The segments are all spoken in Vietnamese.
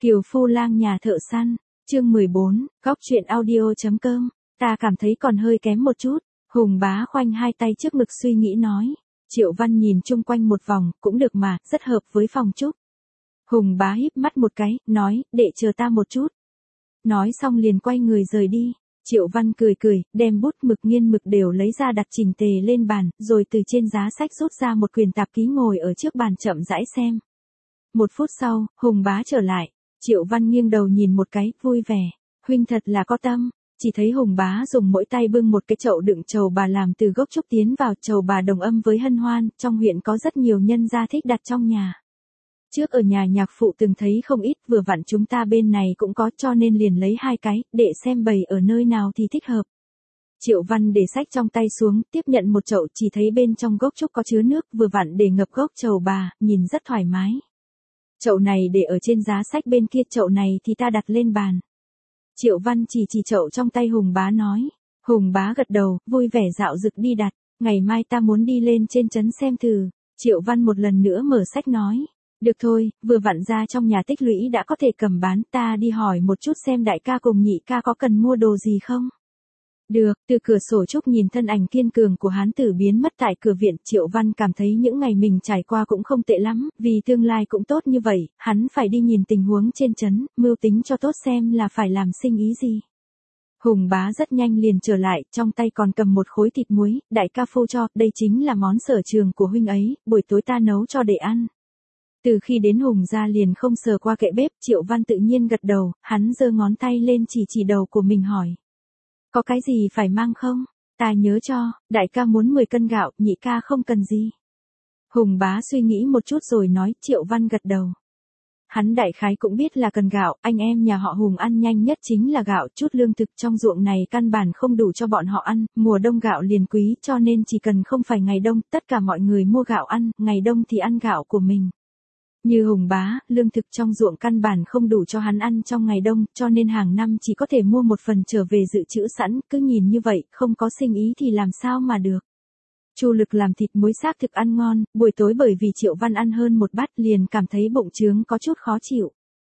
Kiều Phu Lang nhà thợ săn, chương 14, góc truyện audio.com, ta cảm thấy còn hơi kém một chút, Hùng Bá khoanh hai tay trước ngực suy nghĩ nói. Triệu Văn nhìn chung quanh một vòng, cũng được mà, rất hợp với phòng Trúc. Hùng Bá híp mắt một cái, nói, để chờ ta một chút. Nói xong liền quay người rời đi. Triệu Văn cười cười, đem bút mực nghiên mực đều lấy ra đặt chỉnh tề lên bàn, rồi từ trên giá sách rút ra một quyển tạp ký ngồi ở trước bàn chậm rãi xem. Một phút sau, Hùng Bá trở lại. Triệu Văn nghiêng đầu nhìn một cái, vui vẻ. Huynh thật là có tâm. Chỉ thấy Hùng Bá dùng mỗi tay bưng một cái chậu đựng trầu bà làm từ gốc trúc tiến vào, trầu bà đồng âm với hân hoan, trong huyện có rất nhiều nhân gia thích đặt trong nhà. Trước ở nhà nhạc phụ từng thấy không ít, vừa vặn chúng ta bên này cũng có, cho nên liền lấy hai cái, để xem bày ở nơi nào thì thích hợp. Triệu Văn để sách trong tay xuống, tiếp nhận một chậu, chỉ thấy bên trong gốc trúc có chứa nước, vừa vặn để ngập gốc trầu bà, nhìn rất thoải mái. Chậu này để ở trên giá sách bên kia, chậu này thì ta đặt lên bàn. Triệu Văn chỉ chậu trong tay Hùng Bá nói. Hùng Bá gật đầu, vui vẻ dạo dực đi đặt, ngày mai ta muốn đi lên trên trấn xem thử. Triệu Văn một lần nữa mở sách nói. Được thôi, vừa vặn ra trong nhà tích lũy đã có thể cầm bán, ta đi hỏi một chút xem đại ca cùng nhị ca có cần mua đồ gì không. Được, từ cửa sổ Trúc nhìn thân ảnh kiên cường của hán tử biến mất tại cửa viện, Triệu Văn cảm thấy những ngày mình trải qua cũng không tệ lắm, vì tương lai cũng tốt như vậy, hắn phải đi nhìn tình huống trên trấn, mưu tính cho tốt xem là phải làm sinh ý gì. Hùng Bá rất nhanh liền trở lại, trong tay còn cầm một khối thịt muối, đại ca phô cho, đây chính là món sở trường của huynh ấy, buổi tối ta nấu cho để ăn. Từ khi đến Hùng gia liền không sờ qua kệ bếp, Triệu Văn tự nhiên gật đầu, hắn giơ ngón tay lên chỉ đầu của mình hỏi. Có cái gì phải mang không? Ta nhớ cho, đại ca muốn 10 cân gạo, nhị ca không cần gì. Hùng Bá suy nghĩ một chút rồi nói, Triệu Văn gật đầu. Hắn đại khái cũng biết là cần gạo, anh em nhà họ Hùng ăn nhanh nhất chính là gạo, chút lương thực trong ruộng này căn bản không đủ cho bọn họ ăn, mùa đông gạo liền quý, cho nên chỉ cần không phải ngày đông, tất cả mọi người mua gạo ăn, ngày đông thì ăn gạo của mình. Như Hùng Bá, lương thực trong ruộng căn bản không đủ cho hắn ăn trong ngày đông, cho nên hàng năm chỉ có thể mua một phần trở về dự trữ sẵn, cứ nhìn như vậy, không có sinh ý thì làm sao mà được. Chu Lực làm thịt muối xác thực ăn ngon, buổi tối bởi vì Triệu Văn ăn hơn một bát liền cảm thấy bụng trướng có chút khó chịu.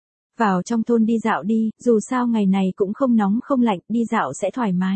Vào trong thôn đi dạo đi, dù sao ngày này cũng không nóng không lạnh, đi dạo sẽ thoải mái.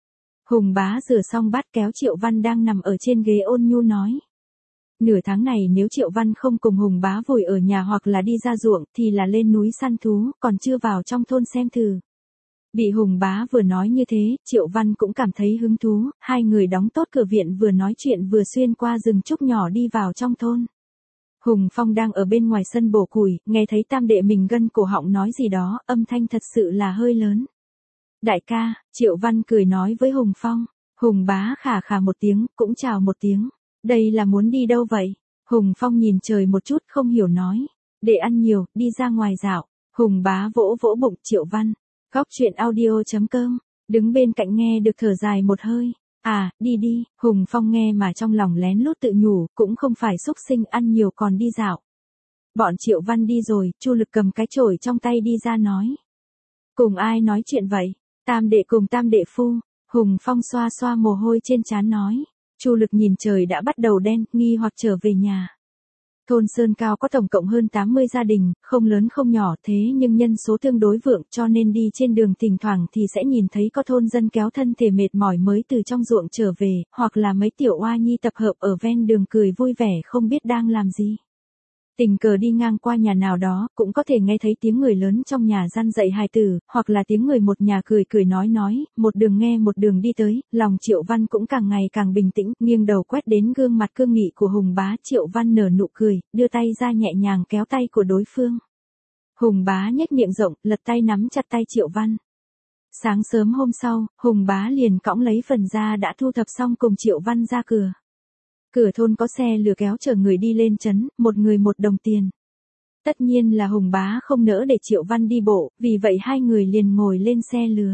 Hùng Bá rửa xong bát kéo Triệu Văn đang nằm ở trên ghế ôn nhu nói. Nửa tháng này nếu Triệu Văn không cùng Hùng Bá vùi ở nhà hoặc là đi ra ruộng thì là lên núi săn thú, còn chưa vào trong thôn xem thử. Bị Hùng Bá vừa nói như thế, Triệu Văn cũng cảm thấy hứng thú, hai người đóng tốt cửa viện vừa nói chuyện vừa xuyên qua rừng trúc nhỏ đi vào trong thôn. Hùng Phong đang ở bên ngoài sân bổ củi, nghe thấy tam đệ mình gân cổ họng nói gì đó, âm thanh thật sự là hơi lớn. Đại ca, Triệu Văn cười nói với Hùng Phong. Hùng Bá khà khà một tiếng, cũng chào một tiếng. Đây là muốn đi đâu vậy? Hùng Phong nhìn trời một chút không hiểu nói. Để ăn nhiều, đi ra ngoài dạo. Hùng Bá vỗ vỗ bụng Triệu Văn. Góc truyện audio.com. Đứng bên cạnh nghe được thở dài một hơi. À, đi đi. Hùng Phong nghe mà trong lòng lén lút tự nhủ, cũng không phải xúc sinh ăn nhiều còn đi dạo. Bọn Triệu Văn đi rồi, Chu Lực cầm cái chổi trong tay đi ra nói. Cùng ai nói chuyện vậy? Tam đệ cùng tam đệ phu. Hùng Phong xoa xoa mồ hôi trên trán nói. Chu Lực nhìn trời đã bắt đầu đen, nghi hoặc trở về nhà. Thôn Sơn Cao có tổng cộng hơn 80 gia đình, không lớn không nhỏ thế nhưng nhân số tương đối vượng cho nên đi trên đường thỉnh thoảng thì sẽ nhìn thấy có thôn dân kéo thân thể mệt mỏi mới từ trong ruộng trở về, hoặc là mấy tiểu oa nhi tập hợp ở ven đường cười vui vẻ không biết đang làm gì. Tình cờ đi ngang qua nhà nào đó, cũng có thể nghe thấy tiếng người lớn trong nhà răn dạy hài tử, hoặc là tiếng người một nhà cười nói, một đường nghe một đường đi tới, lòng Triệu Văn cũng càng ngày càng bình tĩnh, nghiêng đầu quét đến gương mặt cương nghị của Hùng Bá, Triệu Văn nở nụ cười, đưa tay ra nhẹ nhàng kéo tay của đối phương. Hùng Bá nhếch miệng rộng, lật tay nắm chặt tay Triệu Văn. Sáng sớm hôm sau, Hùng Bá liền cõng lấy phần da đã thu thập xong cùng Triệu Văn ra cửa. Cửa thôn có xe lừa kéo chở người đi lên trấn, một người 1 đồng tiền. Tất nhiên là Hùng Bá không nỡ để Triệu Văn đi bộ, vì vậy hai người liền ngồi lên xe lừa.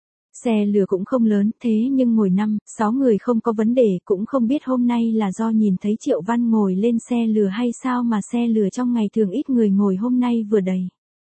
Xe lừa cũng không lớn, thế nhưng ngồi 5-6 người không có vấn đề, cũng không biết hôm nay là do nhìn thấy Triệu Văn ngồi lên xe lừa hay sao mà xe lừa trong ngày thường ít người ngồi hôm nay vừa đầy.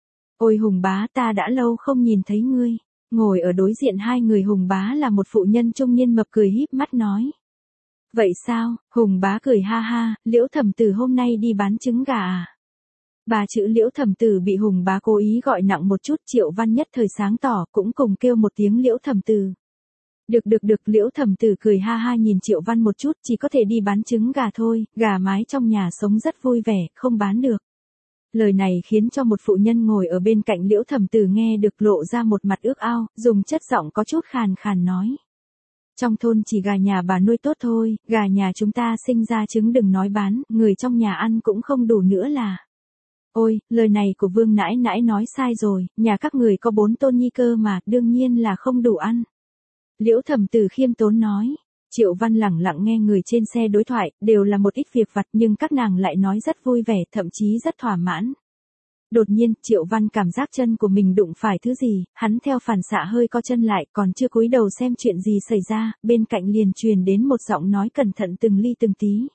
Ôi Hùng Bá, ta đã lâu không nhìn thấy ngươi. Ngồi ở đối diện hai người Hùng Bá là một phụ nhân trung niên mập cười híp mắt nói. Vậy sao? Hùng Bá cười ha ha, Liễu Thẩm Tử hôm nay đi bán trứng gà à? Ba chữ Liễu Thẩm Tử bị Hùng bá cố ý gọi nặng một chút, Triệu Văn nhất thời sáng tỏ, cũng cùng kêu một tiếng Liễu Thẩm Tử. Được, Liễu Thẩm Tử cười ha ha nhìn Triệu Văn một chút, chỉ có thể đi bán trứng gà thôi, gà mái trong nhà sống rất vui vẻ, không bán được. Lời này khiến cho một phụ nhân ngồi ở bên cạnh Liễu Thẩm Tử nghe được lộ ra một mặt ước ao, dùng chất giọng có chút khàn khàn nói. Trong thôn chỉ gà nhà bà nuôi tốt thôi, gà nhà chúng ta sinh ra trứng đừng nói bán, người trong nhà ăn cũng không đủ nữa là. Ôi, lời này của Vương nãi nãi nói sai rồi, nhà các người có 4 tôn nhi cơ mà, đương nhiên là không đủ ăn. Liễu Thẩm Tử khiêm tốn nói. Triệu Văn lẳng lặng nghe người trên xe đối thoại, đều là một ít việc vặt nhưng các nàng lại nói rất vui vẻ, thậm chí rất thỏa mãn. Đột nhiên, Triệu Văn cảm giác chân của mình đụng phải thứ gì, hắn theo phản xạ hơi co chân lại, còn chưa cúi đầu xem chuyện gì xảy ra, bên cạnh liền truyền đến một giọng nói cẩn thận từng ly từng tí.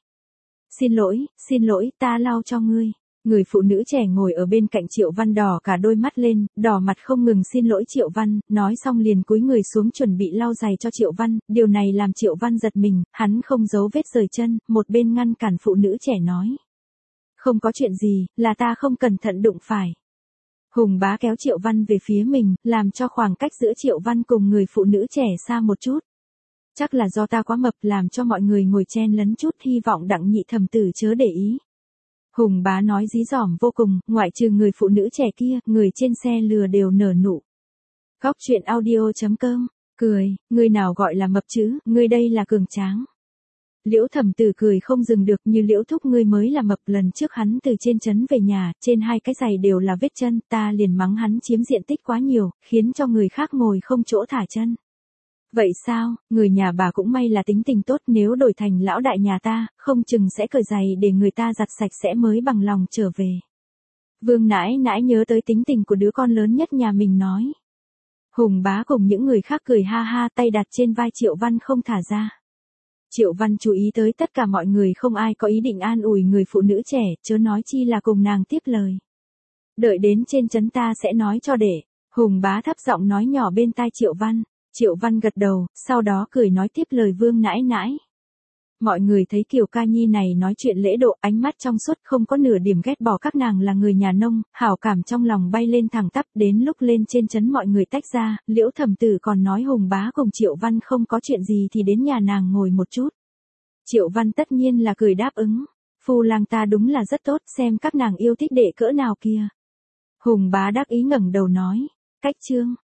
Xin lỗi, ta lau cho ngươi. Người phụ nữ trẻ ngồi ở bên cạnh Triệu Văn đỏ cả đôi mắt lên, đỏ mặt không ngừng xin lỗi Triệu Văn, nói xong liền cúi người xuống chuẩn bị lau giày cho Triệu Văn, điều này làm Triệu Văn giật mình, hắn không giấu vết rời chân, một bên ngăn cản phụ nữ trẻ nói. Không có chuyện gì, là ta không cẩn thận đụng phải. Hùng bá kéo Triệu Văn về phía mình, làm cho khoảng cách giữa Triệu Văn cùng người phụ nữ trẻ xa một chút. Chắc là do ta quá mập làm cho mọi người ngồi chen lấn chút, hy vọng Đặng Nhị Thẩm Tử chớ để ý. Hùng bá nói dí dỏm vô cùng, ngoại trừ người phụ nữ trẻ kia, người trên xe lừa đều nở nụ. Góc truyện audio.com, cười, người nào gọi là mập chứ, người đây là cường tráng. Liễu Thẩm Tử cười không dừng được, như Liễu thúc ngươi mới là mập, lần trước hắn từ trên trấn về nhà, trên 2 cái giày đều là vết chân, ta liền mắng hắn chiếm diện tích quá nhiều, khiến cho người khác ngồi không chỗ thả chân. Vậy sao, người nhà bà cũng may là tính tình tốt, nếu đổi thành lão đại nhà ta, không chừng sẽ cởi giày để người ta giặt sạch sẽ mới bằng lòng trở về. Vương nãi nãi nhớ tới tính tình của đứa con lớn nhất nhà mình nói. Hùng bá cùng những người khác cười ha ha, tay đặt trên vai Triệu Văn không thả ra. Triệu Văn chú ý tới tất cả mọi người không ai có ý định an ủi người phụ nữ trẻ, chớ nói chi là cùng nàng tiếp lời. Đợi đến trên trấn ta sẽ nói cho để. Hùng bá thấp giọng nói nhỏ bên tai Triệu Văn. Triệu Văn gật đầu, sau đó cười nói tiếp lời Vương nãi nãi. Mọi người thấy Kiều Ca Nhi này nói chuyện lễ độ, ánh mắt trong suốt, không có nửa điểm ghét bỏ các nàng là người nhà nông, hảo cảm trong lòng bay lên thẳng tắp, đến lúc lên trên trấn mọi người tách ra, Liễu Thẩm Tử còn nói Hùng bá cùng Triệu Văn không có chuyện gì thì đến nhà nàng ngồi một chút. Triệu Văn tất nhiên là cười đáp ứng. Phu lang ta đúng là rất tốt, xem các nàng yêu thích đệ cỡ nào kia. Hùng bá đắc ý ngẩng đầu nói. Cách chương.